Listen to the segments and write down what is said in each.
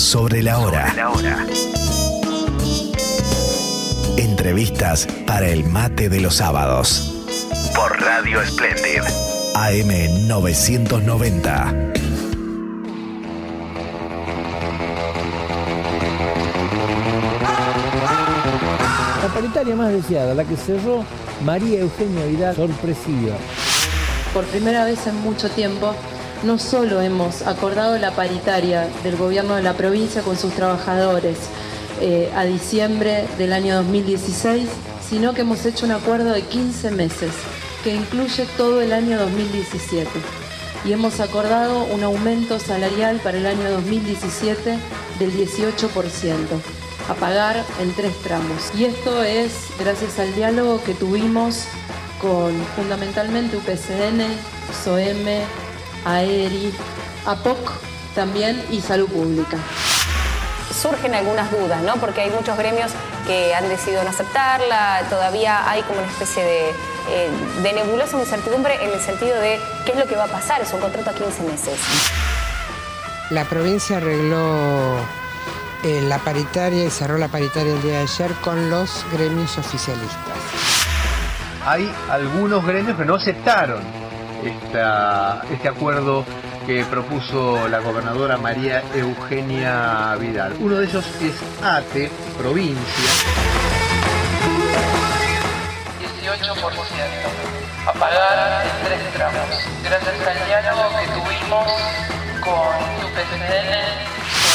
sobre la hora. Entrevistas para el mate de los sábados. Por Radio Splendid. AM 990. La paritaria más deseada, la que cerró María Eugenia Vidal, sorpresiva. Por primera vez en mucho tiempo, no solo hemos acordado la paritaria del gobierno de la provincia con sus trabajadores a diciembre del año 2016, sino que hemos hecho un acuerdo de 15 meses que incluye todo el año 2017. Y hemos acordado un aumento salarial para el año 2017 del 18%, a pagar en 3 tramos. Y esto es gracias al diálogo que tuvimos con fundamentalmente UPCN, SOEM, AERI, APOC también y Salud Pública. Surgen algunas dudas, ¿no? Porque hay muchos gremios que han decidido no aceptarla, todavía hay como una especie de nebulosa, incertidumbre en el sentido de qué es lo que va a pasar, es un contrato a 15 meses. La provincia arregló la paritaria y cerró la paritaria el día de ayer con los gremios oficialistas. Hay algunos gremios que no aceptaron este acuerdo que propuso la gobernadora María Eugenia Vidal. Uno de ellos es ATE, provincia. 18%, a pagar en 3 tramos, gracias al diálogo que tuvimos con UPCN.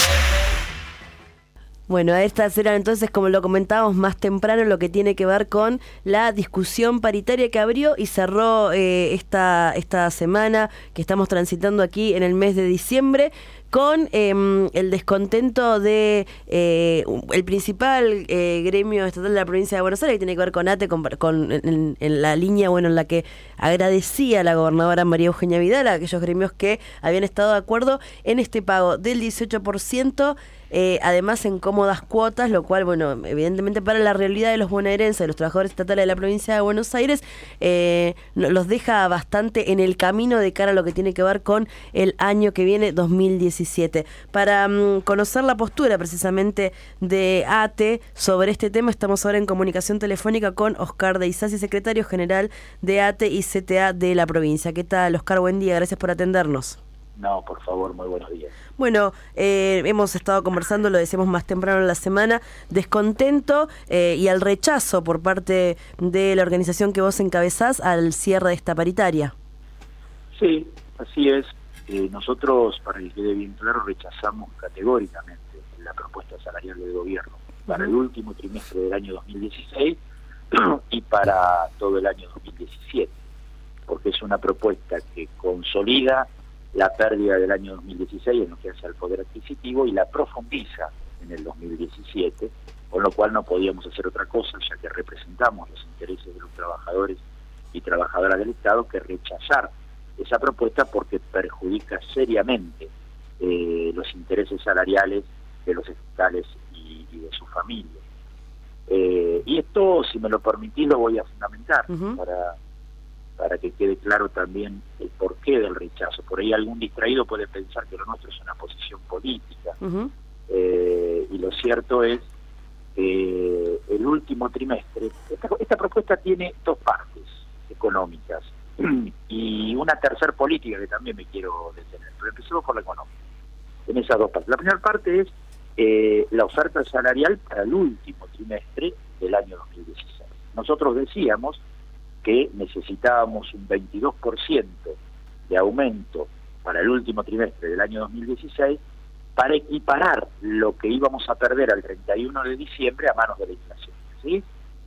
Bueno, estas eran entonces, como lo comentábamos más temprano, lo que tiene que ver con la discusión paritaria que abrió y cerró esta semana que estamos transitando aquí en el mes de diciembre, con el descontento de el principal gremio estatal de la provincia de Buenos Aires, que tiene que ver con ATE, en la línea en la que agradecía a la gobernadora María Eugenia Vidal a aquellos gremios que habían estado de acuerdo en este pago del 18%, además en cómodas cuotas, lo cual, evidentemente para la realidad de los bonaerenses, de los trabajadores estatales de la provincia de Buenos Aires, los deja bastante en el camino de cara a lo que tiene que ver con el año que viene, 2017. Para conocer la postura precisamente de ATE sobre este tema, estamos ahora en comunicación telefónica con Oscar de Isasi, secretario general de ATE y CTA de la provincia. ¿Qué tal, Oscar? Buen día, gracias por atendernos. No, por favor, muy buenos días. Bueno, hemos estado conversando, lo decíamos más temprano en la semana, descontento y al rechazo por parte de la organización que vos encabezás al cierre de esta paritaria. Sí, así es. Nosotros, para que quede bien claro, rechazamos categóricamente la propuesta salarial del gobierno para el último trimestre del año 2016 y para todo el año 2017, porque es una propuesta que consolida la pérdida del año 2016 en lo que hace al poder adquisitivo y la profundiza en el 2017, con lo cual no podíamos hacer otra cosa, ya que representamos los intereses de los trabajadores y trabajadoras del Estado, que rechazar esa propuesta porque perjudica seriamente los intereses salariales de los estatales y de su familia. Y esto, si me lo permitís, lo voy a fundamentar para que quede claro también el porqué del rechazo. Por ahí algún distraído puede pensar que lo nuestro es una posición política, y lo cierto es que el último trimestre, esta propuesta tiene 2 partes económicas y una tercera política que también me quiero detener, pero empecemos por la económica. En esas 2 partes. La primera parte es la oferta salarial para el último trimestre del año 2016. Nosotros decíamos que necesitábamos un 22% de aumento para el último trimestre del año 2016 para equiparar lo que íbamos a perder al 31 de diciembre a manos de la inflación. ¿Sí?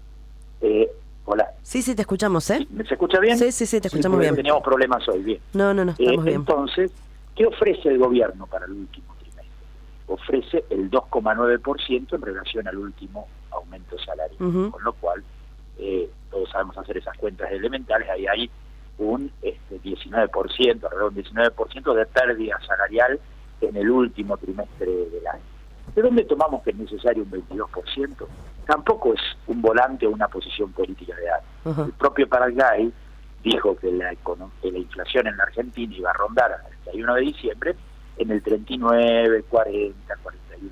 Hola. Sí, te escuchamos, ¿eh? ¿Me se escucha bien? Sí, te escuchamos bien. Teníamos problemas hoy, bien. No, estamos bien. Entonces, ¿qué ofrece el gobierno para el último trimestre? Ofrece el 2,9% en relación al último aumento salarial, con lo cual todos sabemos hacer esas cuentas elementales, ahí hay un 19%, alrededor de un 19% de pérdida salarial en el último trimestre del año. ¿De dónde tomamos que es necesario un 22%? Tampoco es un volante o una posición política de algo. El propio Paraguay dijo que la inflación en la Argentina iba a rondar al 31 de diciembre en el 39, 40, 41%.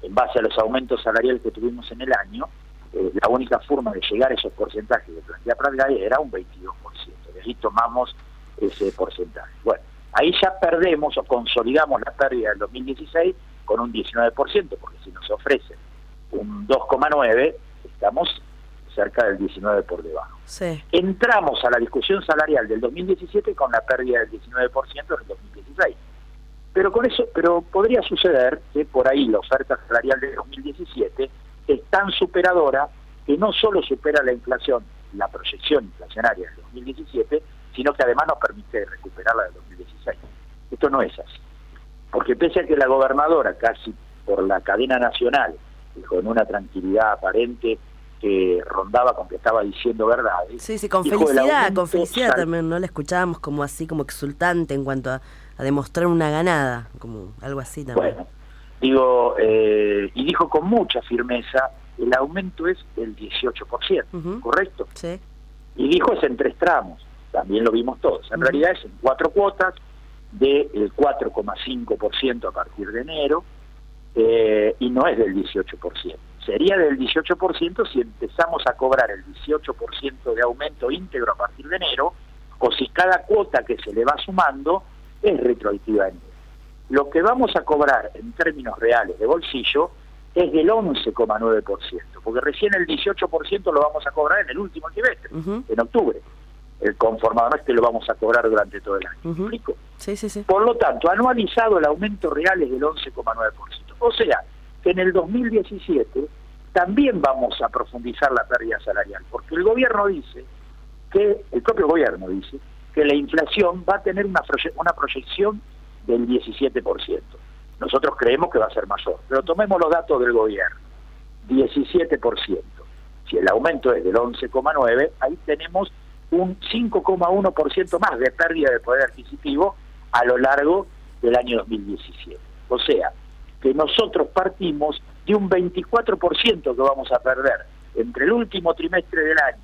en base a los aumentos salariales que tuvimos en el año, la única forma de llegar a esos porcentajes que plantea Pratgay era un 22%. De ahí tomamos ese porcentaje. Bueno, ahí ya perdemos o consolidamos la pérdida del 2016 con un 19%, porque si nos ofrecen un 2,9, estamos cerca del 19 por debajo. Sí. Entramos a la discusión salarial del 2017 con la pérdida del 19% en el 2016. Pero podría suceder que por ahí la oferta salarial del 2017 es tan superadora que no solo supera la inflación, la proyección inflacionaria del 2017, sino que además nos permite recuperarla del 2016. Esto no es así. Porque pese a que la gobernadora, casi por la cadena nacional, y con una tranquilidad aparente que rondaba con que estaba diciendo verdades. Sí, con felicidad también, ¿no? La escuchábamos como así, como exultante en cuanto a demostrar una ganada, como algo así también. Bueno, y dijo con mucha firmeza, el aumento es del 18%, ¿correcto? Sí. Y dijo es en 3 tramos, también lo vimos todos. En realidad es en 4 cuotas, del 4,5% a partir de enero, y no es del 18%. Sería del 18% si empezamos a cobrar el 18% de aumento íntegro a partir de enero, o si cada cuota que se le va sumando es retroactiva en enero. Lo que vamos a cobrar en términos reales de bolsillo es del 11,9%, porque recién el 18% lo vamos a cobrar en el último trimestre, en octubre. El conformado no es que lo vamos a cobrar durante todo el año. ¿Me explico? Sí. Por lo tanto, anualizado el aumento real es del 11,9%. O sea, que en el 2017 también vamos a profundizar la pérdida salarial, porque el propio gobierno dice que la inflación va a tener una proyección del 17%. Nosotros creemos que va a ser mayor, pero tomemos los datos del gobierno, 17%. Si el aumento es del 11,9, ahí tenemos un 5,1% más de pérdida de poder adquisitivo a lo largo del año 2017. O sea, que nosotros partimos de un 24% que vamos a perder entre el último trimestre del año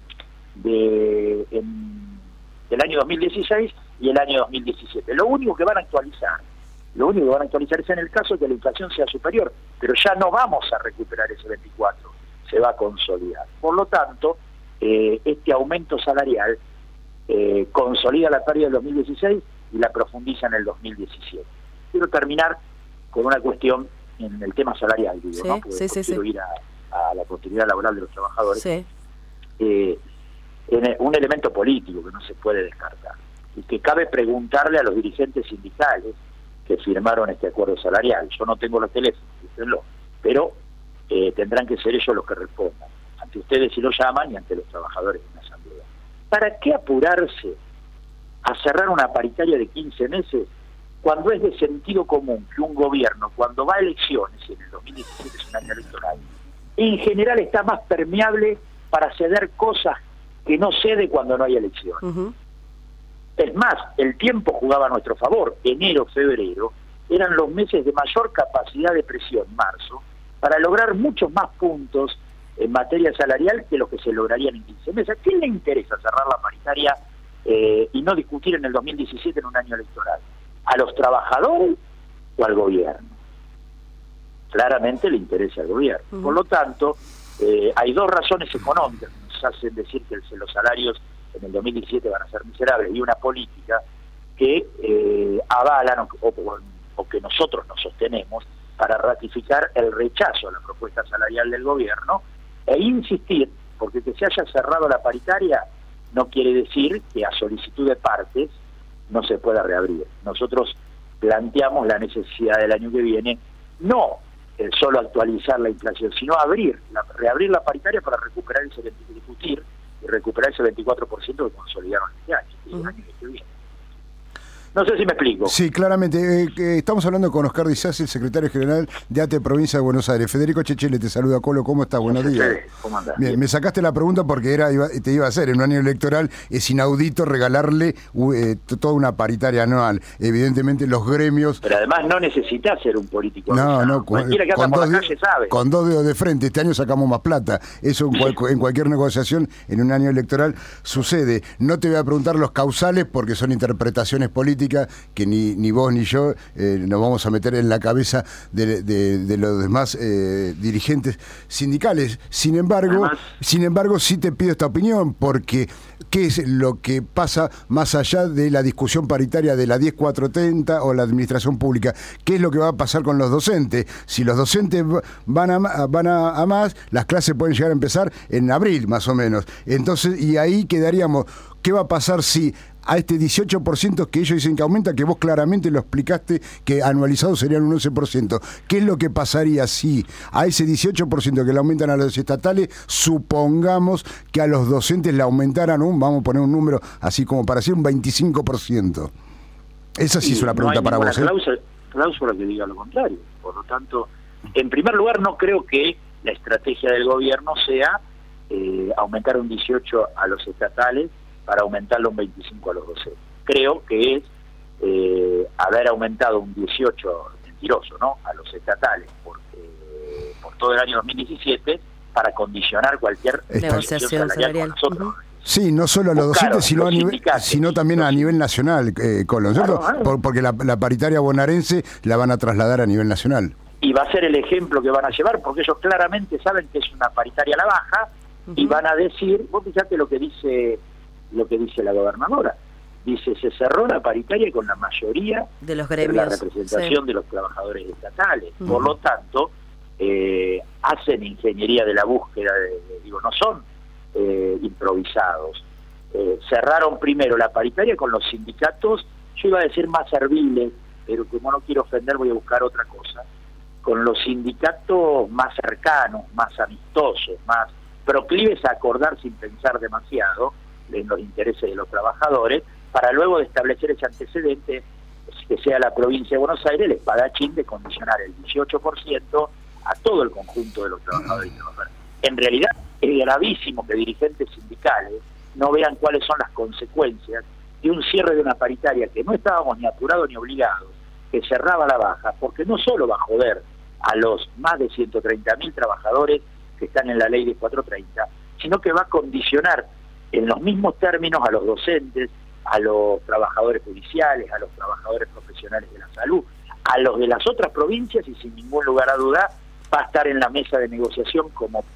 del año 2016 y el año 2017. Lo único que van a actualizar es en el caso de que la inflación sea superior, pero ya no vamos a recuperar ese 24, se va a consolidar. Por lo tanto, este aumento salarial consolida la pérdida del 2016 y la profundiza en el 2017. Quiero terminar con una cuestión en el tema salarial, digo, ¿no? Porque quiero ir a la continuidad laboral de los trabajadores. Sí. Un elemento político que no se puede descartar y que cabe preguntarle a los dirigentes sindicales que firmaron este acuerdo salarial. Yo no tengo los teléfonos, díganlo, pero tendrán que ser ellos los que respondan ante ustedes si lo llaman y ante los trabajadores de una asamblea. ¿Para qué apurarse a cerrar una paritaria de 15 meses cuando es de sentido común que un gobierno, cuando va a elecciones, y en el 2017 es un año electoral, en general está más permeable para ceder cosas que no cede cuando no hay elecciones? Es más, el tiempo jugaba a nuestro favor. Enero, febrero eran los meses de mayor capacidad de presión, marzo, para lograr muchos más puntos en materia salarial que los que se lograrían en 15 meses. ¿A quién le interesa cerrar la paritaria y no discutir en el 2017 en un año electoral? ¿A los trabajadores o al gobierno? Claramente le interesa al gobierno. Por lo tanto, hay 2 razones económicas que nos hacen decir que los salarios en el 2017 van a ser miserables, y una política que avalan o que nosotros nos sostenemos para ratificar el rechazo a la propuesta salarial del gobierno e insistir, porque que se haya cerrado la paritaria no quiere decir que a solicitud de partes no se pueda reabrir. Nosotros planteamos la necesidad del año que viene, no solo actualizar la inflación, sino reabrir la paritaria para recuperar discutir y recuperar ese 24% que consolidaron este año, el año que viene. No sé si me explico. Sí, claramente. Estamos hablando con Oscar Disasi, el secretario general de ATE Provincia de Buenos Aires. Federico Chechele te saluda. Colo, ¿cómo estás? Buenos días. ¿Cómo andás? Bien, me sacaste la pregunta porque te iba a hacer. En un año electoral es inaudito regalarle toda una paritaria anual. Evidentemente los gremios... Pero además no necesitas ser un político. No, cualquiera que anda por la calle sabe. Con 2 dedos de frente. Este año sacamos más plata. Eso en cualquier negociación en un año electoral sucede. No te voy a preguntar los causales porque son interpretaciones políticas política que ni vos ni yo nos vamos a meter en la cabeza de los demás dirigentes sindicales. Sin embargo, sí te pido esta opinión, porque ¿qué es lo que pasa más allá de la discusión paritaria de la 10430 o la administración pública? ¿Qué es lo que va a pasar con los docentes? Si los docentes van a más, las clases pueden llegar a empezar en abril más o menos. Entonces, y ahí quedaríamos, ¿qué va a pasar si a este 18% que ellos dicen que aumenta, que vos claramente lo explicaste, que anualizado serían un 11%? ¿Qué es lo que pasaría si a ese 18% que le aumentan a los estatales, supongamos que a los docentes le aumentaran vamos a poner un número así como para decir, un 25%? Esa sí es una pregunta para vos. Cláusula que diga lo contrario. Por lo tanto, en primer lugar, no creo que la estrategia del gobierno sea aumentar un 18 a los estatales para aumentarlo un 25 a los docentes. Creo que es haber aumentado un 18, mentiroso, ¿no?, a los estatales por todo el año 2017 para condicionar cualquier negociación salarial con nosotros. Sí, no solo a los docentes, sino también a nivel nacional, Colo, ¿cierto? Porque la paritaria bonaerense la van a trasladar a nivel nacional. Y va a ser el ejemplo que van a llevar, porque ellos claramente saben que es una paritaria a la baja, y van a decir, vos fíjate lo que dice la gobernadora, dice, se cerró la paritaria con la mayoría de los gremios, de la representación de los trabajadores estatales. Por lo tanto, hacen ingeniería de la búsqueda, no son improvisados. Cerraron primero la paritaria con los sindicatos, yo iba a decir más serviles, pero como no quiero ofender voy a buscar otra cosa, con los sindicatos más cercanos, más amistosos, más proclives a acordar sin pensar demasiado en los intereses de los trabajadores, para luego de establecer ese antecedente, que sea la provincia de Buenos Aires el espadachín de condicionar el 18% a todo el conjunto de los trabajadores y trabajadoras. En realidad es gravísimo que dirigentes sindicales no vean cuáles son las consecuencias de un cierre de una paritaria que no estábamos ni apurados ni obligados, que cerraba la baja, porque no solo va a joder a los más de 130.000 trabajadores que están en la ley de 430, sino que va a condicionar en los mismos términos a los docentes, a los trabajadores judiciales, a los trabajadores profesionales de la salud, a los de las otras provincias, y sin ningún lugar a duda va a estar en la mesa de negociación como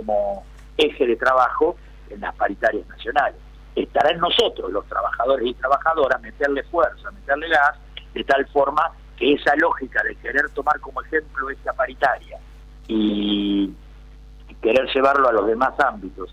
eje de trabajo en las paritarias nacionales. Estará en nosotros, los trabajadores y trabajadoras, meterle fuerza, meterle gas, de tal forma que esa lógica de querer tomar como ejemplo esta paritaria y querer llevarlo a los demás ámbitos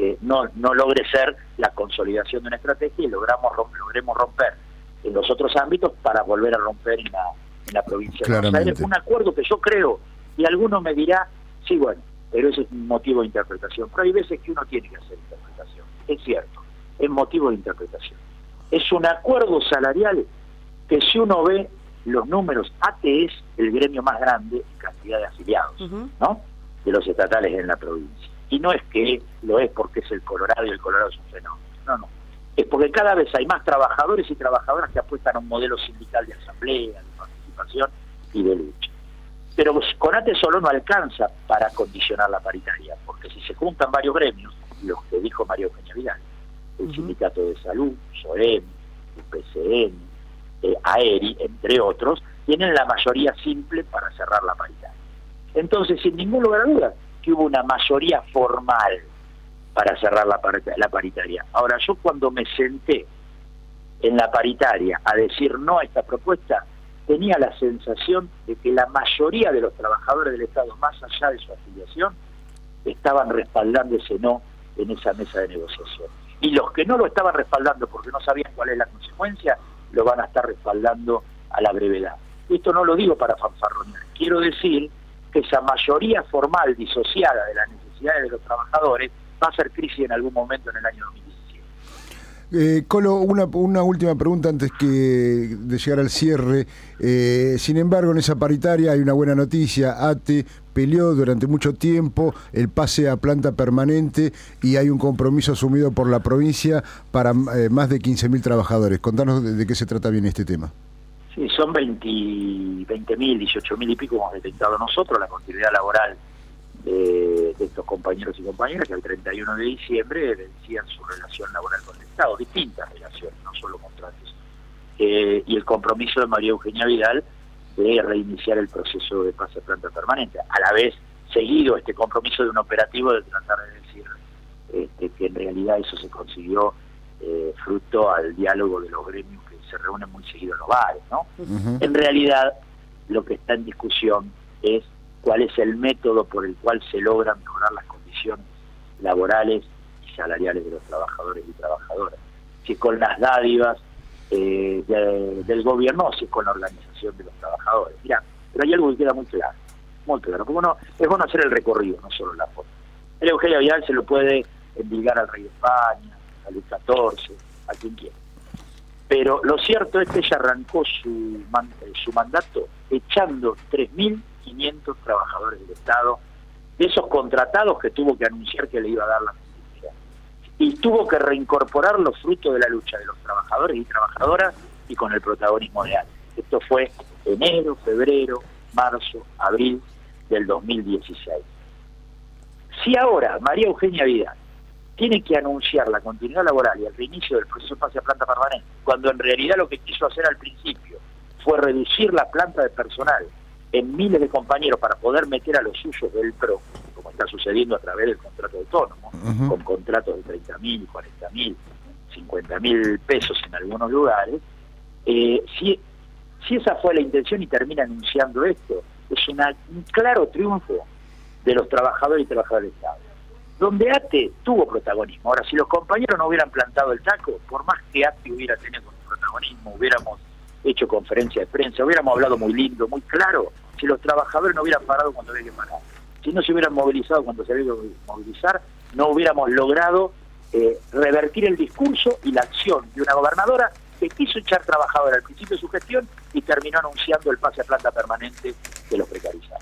no logre ser la consolidación de una estrategia y logremos romper en los otros ámbitos para volver a romper en la provincia de Buenos Aires. Un acuerdo que yo creo, y alguno me dirá, sí, bueno, pero ese es un motivo de interpretación. Pero hay veces que uno tiene que hacer interpretación. Es cierto, es motivo de interpretación. Es un acuerdo salarial que, si uno ve los números, ATE es el gremio más grande en cantidad de afiliados, ¿no?, de los estatales en la provincia. Y no es que lo es porque es el Colorado y el Colorado es un fenómeno. No. Es porque cada vez hay más trabajadores y trabajadoras que apuestan a un modelo sindical de asamblea, de participación y de lucha. Pero con ATE solo no alcanza para condicionar la paritaria, porque si se juntan varios gremios, los que dijo María Eugenia Vidal, el Sindicato de Salud, SOEM, el PCN, AERI, entre otros, tienen la mayoría simple para cerrar la paritaria. Entonces, sin ningún lugar a dudas, que hubo una mayoría formal para cerrar la paritaria. Ahora, yo cuando me senté en la paritaria a decir no a esta propuesta, tenía la sensación de que la mayoría de los trabajadores del Estado, más allá de su afiliación, estaban respaldando ese no en esa mesa de negociación. Y los que no lo estaban respaldando porque no sabían cuál es la consecuencia, lo van a estar respaldando a la brevedad. Esto no lo digo para fanfarronear. Quiero decir que esa mayoría formal disociada de las necesidades de los trabajadores va a ser crisis en algún momento en el año 2017. Colo, una última pregunta antes de llegar al cierre. Sin embargo, en esa paritaria hay una buena noticia. ATE peleó durante mucho tiempo el pase a planta permanente y hay un compromiso asumido por la provincia para más de 15.000 trabajadores. Contanos de qué se trata bien este tema. Sí, son 20.000, 18.000 y pico hemos detectado nosotros la continuidad laboral de estos compañeros y compañeras que el 31 de diciembre vencían su relación laboral con el Estado, distintas relaciones, no solo contratos y el compromiso de María Eugenia Vidal de reiniciar el proceso de pase a planta permanente. A la vez, seguido este compromiso de un operativo de tratar de decir que en realidad eso se consiguió fruto al diálogo de los gremios que se reúnen muy seguido en los bares, ¿no? Uh-huh. En realidad, lo que está en discusión es cuál es el método por el cual se logra mejorar las condiciones laborales y salariales de los trabajadores y trabajadoras. Si es con las dádivas del gobierno o si es con la organización de los trabajadores. Mirá, pero hay algo que queda muy claro, porque es bueno hacer el recorrido, no solo la foto. El Eugenia Vidal se lo puede endilgar al rey de España, a Luis XIV, a quien quiera. Pero lo cierto es que ella arrancó su mandato echando 3.500 trabajadores del Estado, de esos contratados que tuvo que anunciar que le iba a dar la continuidad. Y tuvo que reincorporar los frutos de la lucha de los trabajadores y trabajadoras y con el protagonismo de ATE. Esto fue enero, febrero, marzo, abril del 2016. Si ahora María Eugenia Vidal tiene que anunciar la continuidad laboral y el reinicio del proceso de pase a planta permanente, cuando en realidad lo que quiso hacer al principio fue reducir la planta de personal en miles de compañeros para poder meter a los suyos del PRO, como está sucediendo a través del contrato autónomo, uh-huh, con contratos de 30.000, 40.000, 50.000 pesos en algunos lugares, si esa fue la intención y termina anunciando esto, es un claro triunfo de los trabajadores y trabajadoras del Estado, donde ATE tuvo protagonismo. Ahora, si los compañeros no hubieran plantado el taco, por más que ATE hubiera tenido protagonismo, hubiéramos hecho conferencia de prensa, hubiéramos hablado muy lindo, muy claro, si los trabajadores no hubieran parado cuando había que parar, si no se hubieran movilizado cuando se había que movilizar, no hubiéramos logrado revertir el discurso y la acción de una gobernadora que quiso echar trabajadores al principio de su gestión y terminó anunciando el pase a planta permanente de los precarizados.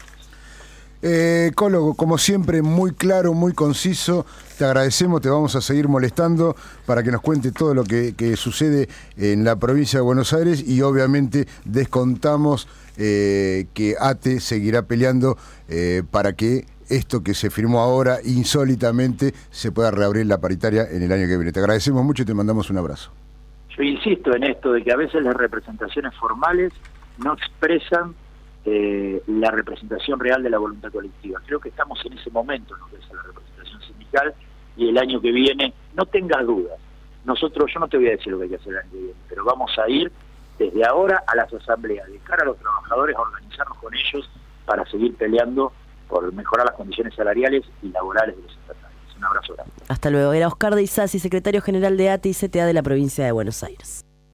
Colo, como siempre, muy claro, muy conciso, te agradecemos, te vamos a seguir molestando para que nos cuente todo lo que sucede en la provincia de Buenos Aires y obviamente descontamos que ATE seguirá peleando para que esto que se firmó ahora insólitamente se pueda reabrir la paritaria en el año que viene. Te agradecemos mucho y te mandamos un abrazo. Yo insisto en esto de que a veces las representaciones formales no expresan la representación real de la voluntad colectiva. Creo que estamos en ese momento en lo que es la representación sindical y el año que viene, no tengas dudas, yo no te voy a decir lo que hay que hacer el año que viene, pero vamos a ir desde ahora a las asambleas, de cara a los trabajadores, a organizarnos con ellos para seguir peleando por mejorar las condiciones salariales y laborales de los estatales. Un abrazo grande. Hasta luego. Era Oscar de Isasi, secretario general de ATE y CTA de la provincia de Buenos Aires.